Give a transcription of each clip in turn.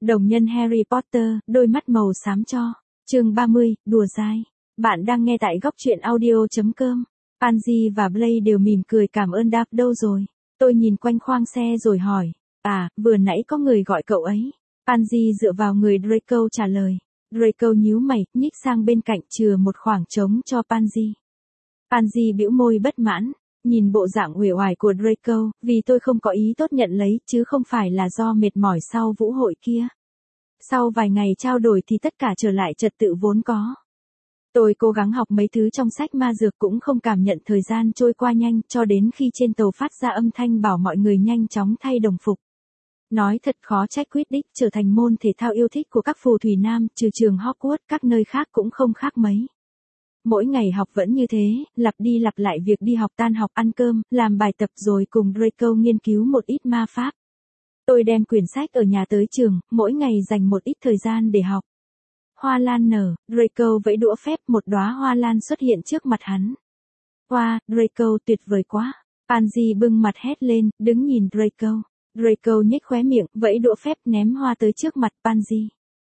Đồng nhân Harry Potter, đôi mắt màu xám cho. Chương 30, đùa dai. Bạn đang nghe tại góc truyện audio.com. Pansy và Blaze đều mỉm cười cảm ơn đáp đâu rồi. Tôi nhìn quanh khoang xe rồi hỏi. À, vừa nãy có người gọi cậu ấy. Pansy dựa vào người Draco trả lời. Draco nhíu mày, nhích sang bên cạnh chừa một khoảng trống cho Pansy. Pansy bĩu môi bất mãn. Nhìn bộ dạng uể oải của Draco, vì tôi không có ý tốt nhận lấy chứ không phải là do mệt mỏi sau vũ hội kia. Sau vài ngày trao đổi thì tất cả trở lại trật tự vốn có. Tôi cố gắng học mấy thứ trong sách ma dược cũng không cảm nhận thời gian trôi qua nhanh cho đến khi trên tàu phát ra âm thanh bảo mọi người nhanh chóng thay đồng phục. Nói thật khó trách Quidditch trở thành môn thể thao yêu thích của các phù thủy nam, trừ trường Hogwarts các nơi khác cũng không khác mấy. Mỗi ngày học vẫn như thế, lặp đi lặp lại việc đi học tan học ăn cơm, làm bài tập rồi cùng Draco nghiên cứu một ít ma pháp. Tôi đem quyển sách ở nhà tới trường, mỗi ngày dành một ít thời gian để học. Hoa lan nở, Draco vẫy đũa phép một đóa hoa lan xuất hiện trước mặt hắn. Wow, Draco tuyệt vời quá. Pansy bưng mặt hét lên, đứng nhìn Draco. Draco nhếch khóe miệng, vẫy đũa phép ném hoa tới trước mặt Pansy.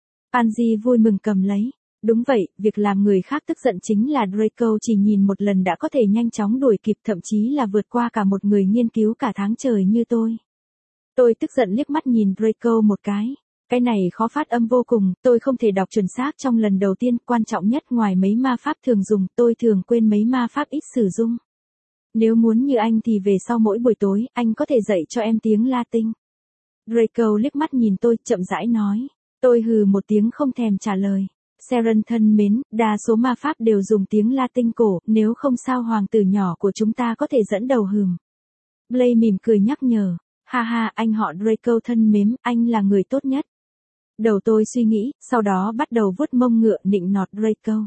Pansy vui mừng cầm lấy. Đúng vậy, việc làm người khác tức giận chính là Draco chỉ nhìn một lần đã có thể nhanh chóng đuổi kịp thậm chí là vượt qua cả một người nghiên cứu cả tháng trời như tôi. Tôi tức giận liếc mắt nhìn Draco một cái. Cái này khó phát âm vô cùng, tôi không thể đọc chuẩn xác trong lần đầu tiên, quan trọng nhất ngoài mấy ma pháp thường dùng, tôi thường quên mấy ma pháp ít sử dụng. Nếu muốn như anh thì về sau mỗi buổi tối, anh có thể dạy cho em tiếng Latin. Draco liếc mắt nhìn tôi, chậm rãi nói. Tôi hừ một tiếng không thèm trả lời. Sharon thân mến, đa số ma pháp đều dùng tiếng Latin cổ, nếu không sao hoàng tử nhỏ của chúng ta có thể dẫn đầu hừm. Blaze mỉm cười nhắc nhở. Ha ha, anh họ Draco thân mến, anh là người tốt nhất. Đầu tôi suy nghĩ, sau đó bắt đầu vuốt mông ngựa nịnh nọt Draco.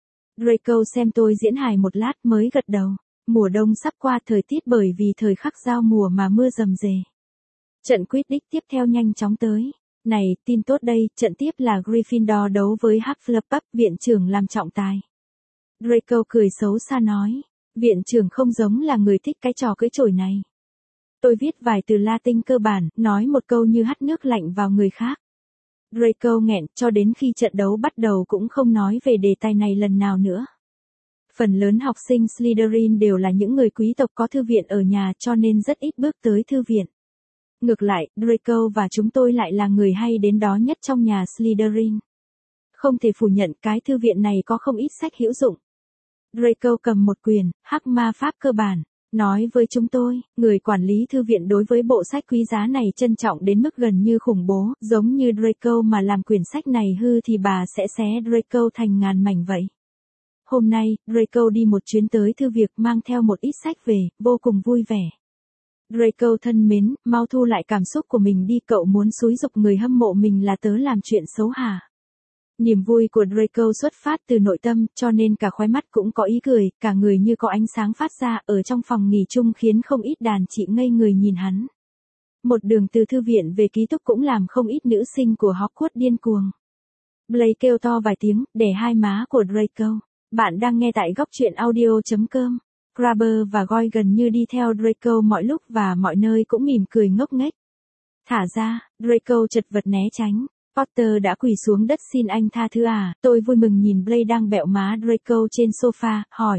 Draco xem tôi diễn hài một lát mới gật đầu. Mùa đông sắp qua, thời tiết bởi vì thời khắc giao mùa mà mưa rầm rề. Trận Quidditch tiếp theo nhanh chóng tới. Này, tin tốt đây, trận tiếp là Gryffindor đấu với Hufflepuff, viện trưởng làm trọng tài. Draco cười xấu xa nói. Viện trưởng không giống là người thích cái trò cưỡi chổi này. Tôi viết vài từ Latin cơ bản, nói một câu như hắt nước lạnh vào người khác. Draco nghẹn, cho đến khi trận đấu bắt đầu cũng không nói về đề tài này lần nào nữa. Phần lớn học sinh Slytherin đều là những người quý tộc có thư viện ở nhà cho nên rất ít bước tới thư viện. Ngược lại, Draco và chúng tôi lại là người hay đến đó nhất trong nhà Slytherin. Không thể phủ nhận cái thư viện này có không ít sách hữu dụng. Draco cầm một quyển, Hắc Ma Pháp cơ bản, nói với chúng tôi, người quản lý thư viện đối với bộ sách quý giá này trân trọng đến mức gần như khủng bố, giống như Draco mà làm quyển sách này hư thì bà sẽ xé Draco thành ngàn mảnh vậy. Hôm nay, Draco đi một chuyến tới thư viện mang theo một ít sách về, vô cùng vui vẻ. Draco thân mến, mau thu lại cảm xúc của mình đi, cậu muốn xúi giục người hâm mộ mình là tớ làm chuyện xấu hả? Niềm vui của Draco xuất phát từ nội tâm, cho nên cả khóe mắt cũng có ý cười, cả người như có ánh sáng phát ra ở trong phòng nghỉ chung khiến không ít đàn chị ngây người nhìn hắn. Một đường từ thư viện về ký túc cũng làm không ít nữ sinh của Hogwarts điên cuồng. Blaze kêu to vài tiếng, đè hai má của Draco. Bạn đang nghe tại góc truyện audio.com. Crabber và Goyle gần như đi theo Draco mọi lúc và mọi nơi cũng mỉm cười ngốc nghếch. Thả ra, Draco chật vật né tránh. Potter đã quỳ xuống đất xin anh tha thứ à, tôi vui mừng nhìn Blaze đang bẹo má Draco trên sofa, hỏi.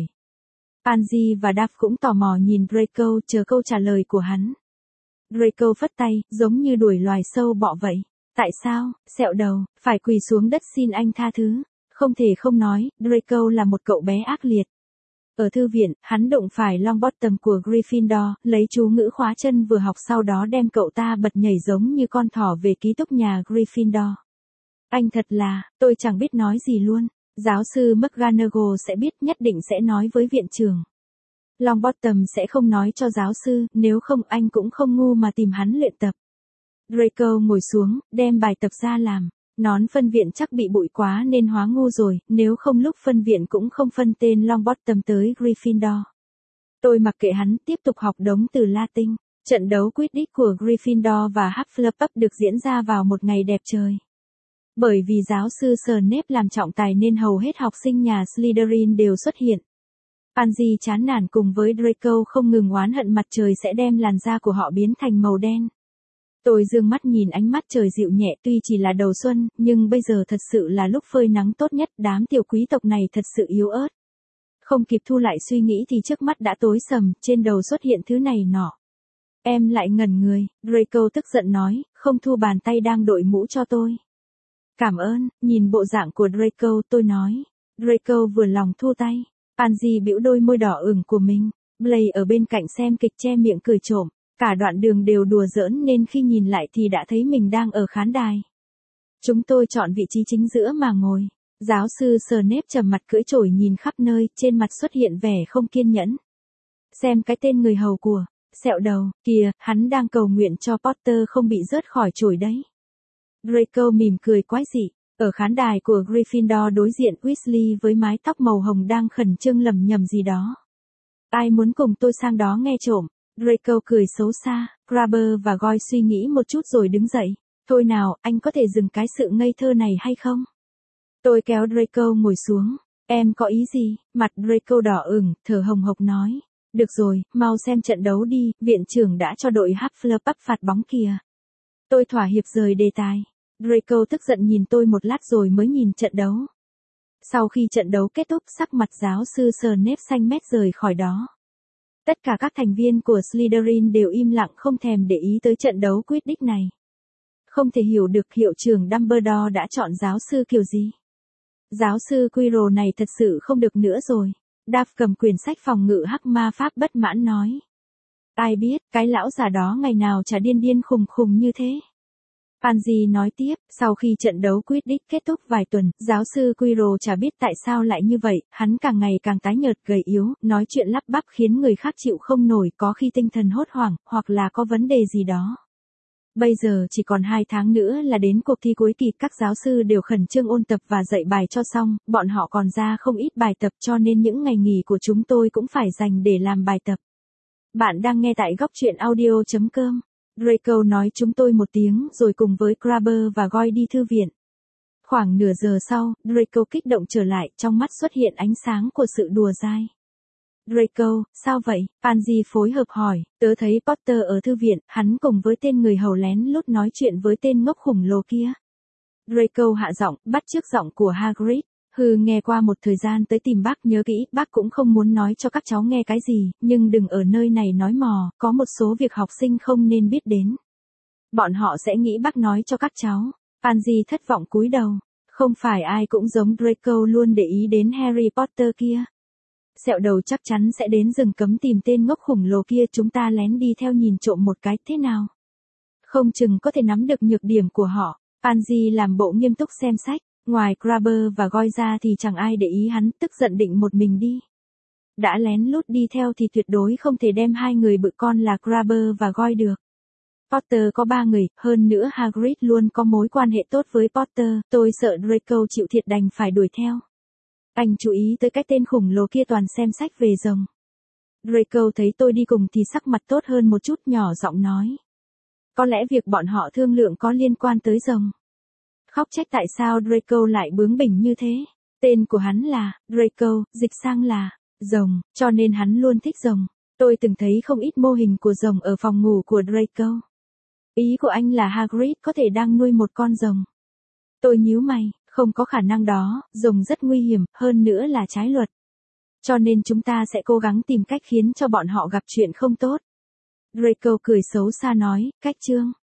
Pansy và Duff cũng tò mò nhìn Draco chờ câu trả lời của hắn. Draco phất tay, giống như đuổi loài sâu bọ vậy. Tại sao, sẹo đầu, phải quỳ xuống đất xin anh tha thứ? Không thể không nói, Draco là một cậu bé ác liệt. Ở thư viện, hắn đụng phải Longbottom của Gryffindor, lấy chú ngữ khóa chân vừa học sau đó đem cậu ta bật nhảy giống như con thỏ về ký túc nhà Gryffindor. Anh thật là, tôi chẳng biết nói gì luôn. Giáo sư McGonagall sẽ biết, nhất định sẽ nói với viện trưởng. Longbottom sẽ không nói cho giáo sư, nếu không anh cũng không ngu mà tìm hắn luyện tập. Draco ngồi xuống, đem bài tập ra làm. Nón phân viện chắc bị bụi quá nên hóa ngu rồi, nếu không lúc phân viện cũng không phân tên Longbottom tới Gryffindor. Tôi mặc kệ hắn, tiếp tục học đống từ Latin. Trận đấu Quidditch của Gryffindor và Hufflepuff được diễn ra vào một ngày đẹp trời. Bởi vì giáo sư Snape làm trọng tài nên hầu hết học sinh nhà Slytherin đều xuất hiện. Pansy chán nản cùng với Draco không ngừng oán hận mặt trời sẽ đem làn da của họ biến thành màu đen. Tôi dương mắt nhìn ánh mắt trời dịu nhẹ, tuy chỉ là đầu xuân, nhưng bây giờ thật sự là lúc phơi nắng tốt nhất, đám tiểu quý tộc này thật sự yếu ớt. Không kịp thu lại suy nghĩ thì trước mắt đã tối sầm, trên đầu xuất hiện thứ này nọ. Em lại ngẩn người, Draco tức giận nói, không thu bàn tay đang đội mũ cho tôi. Cảm ơn, nhìn bộ dạng của Draco tôi nói. Draco vừa lòng thu tay. Pansy bĩu đôi môi đỏ ửng của mình. Blaze ở bên cạnh xem kịch che miệng cười trộm. Cả đoạn đường đều đùa giỡn nên khi nhìn lại thì đã thấy mình đang ở khán đài. Chúng tôi chọn vị trí chính giữa mà ngồi. Giáo sư Snape trầm mặt cưỡi chổi nhìn khắp nơi, trên mặt xuất hiện vẻ không kiên nhẫn. Xem cái tên người hầu của, sẹo đầu, kìa, hắn đang cầu nguyện cho Potter không bị rớt khỏi chổi đấy. Draco mỉm cười quái dị. Ở khán đài của Gryffindor đối diện Weasley với mái tóc màu hồng đang khẩn trương lẩm nhẩm gì đó. Ai muốn cùng tôi sang đó nghe trộm? Draco cười xấu xa. Crabber và Goyle suy nghĩ một chút rồi đứng dậy. Thôi nào, anh có thể dừng cái sự ngây thơ này hay không? Tôi kéo Draco ngồi xuống. Em có ý gì? Mặt Draco đỏ ửng, thở hồng hộc nói. Được rồi, mau xem trận đấu đi, viện trưởng đã cho đội Hufflepuff phạt bóng kìa. Tôi thỏa hiệp rời đề tài. Draco tức giận nhìn tôi một lát rồi mới nhìn trận đấu. Sau khi trận đấu kết thúc, sắc mặt giáo sư Snape xanh mét rời khỏi đó. Tất cả các thành viên của Slytherin đều im lặng không thèm để ý tới trận đấu Quidditch này. Không thể hiểu được hiệu trưởng Dumbledore đã chọn giáo sư kiểu gì. Giáo sư Quirrell này thật sự không được nữa rồi. Duff cầm quyển sách phòng ngự hắc ma pháp bất mãn nói. Ai biết, cái lão già đó ngày nào chả điên điên khùng khùng như thế. Pansy nói tiếp, sau khi trận đấu Quidditch kết thúc vài tuần, giáo sư Quirrell chả biết tại sao lại như vậy, hắn càng ngày càng tái nhợt gầy yếu, nói chuyện lắp bắp khiến người khác chịu không nổi, có khi tinh thần hốt hoảng, hoặc là có vấn đề gì đó. Bây giờ chỉ còn 2 tháng nữa là đến cuộc thi cuối kỳ, các giáo sư đều khẩn trương ôn tập và dạy bài cho xong, bọn họ còn ra không ít bài tập cho nên những ngày nghỉ của chúng tôi cũng phải dành để làm bài tập. Bạn đang nghe tại góc truyện audio.com. Draco nói chúng tôi một tiếng rồi cùng với Crabber và Goyle đi thư viện. Khoảng nửa giờ sau, Draco kích động trở lại, trong mắt xuất hiện ánh sáng của sự đùa dai. Draco, sao vậy? Pansy phối hợp hỏi, tớ thấy Potter ở thư viện, hắn cùng với tên người hầu lén lút nói chuyện với tên ngốc khủng lồ kia. Draco hạ giọng, bắt chước giọng của Hagrid. Nghe qua một thời gian tới tìm bác, nhớ kỹ, bác cũng không muốn nói cho các cháu nghe cái gì, nhưng đừng ở nơi này nói mò, có một số việc học sinh không nên biết đến. Bọn họ sẽ nghĩ bác nói cho các cháu. Pansy thất vọng cúi đầu. Không phải ai cũng giống Draco luôn để ý đến Harry Potter kia. Sẹo đầu chắc chắn sẽ đến rừng cấm tìm tên ngốc khủng lồ kia, chúng ta lén đi theo nhìn trộm một cái thế nào? Không chừng có thể nắm được nhược điểm của họ. Pansy làm bộ nghiêm túc xem sách. Ngoài Crabber và Goyle ra thì chẳng ai để ý hắn, tức giận định một mình đi. Đã lén lút đi theo thì tuyệt đối không thể đem 2 người bự con là Crabber và Goyle được. Potter có 3 người, hơn nữa Hagrid luôn có mối quan hệ tốt với Potter, tôi sợ Draco chịu thiệt đành phải đuổi theo. Anh chú ý tới cái tên khủng lồ kia toàn xem sách về rồng. Draco thấy tôi đi cùng thì sắc mặt tốt hơn một chút, nhỏ giọng nói. Có lẽ việc bọn họ thương lượng có liên quan tới rồng. Khóc trách tại sao Draco lại bướng bỉnh như thế. Tên của hắn là Draco, dịch sang là rồng, cho nên hắn luôn thích rồng. Tôi từng thấy không ít mô hình của rồng ở phòng ngủ của Draco. Ý của anh là Hagrid có thể đang nuôi một con rồng. Tôi nhíu mày, không có khả năng đó, rồng rất nguy hiểm, hơn nữa là trái luật. Cho nên chúng ta sẽ cố gắng tìm cách khiến cho bọn họ gặp chuyện không tốt. Draco cười xấu xa nói, cách chương.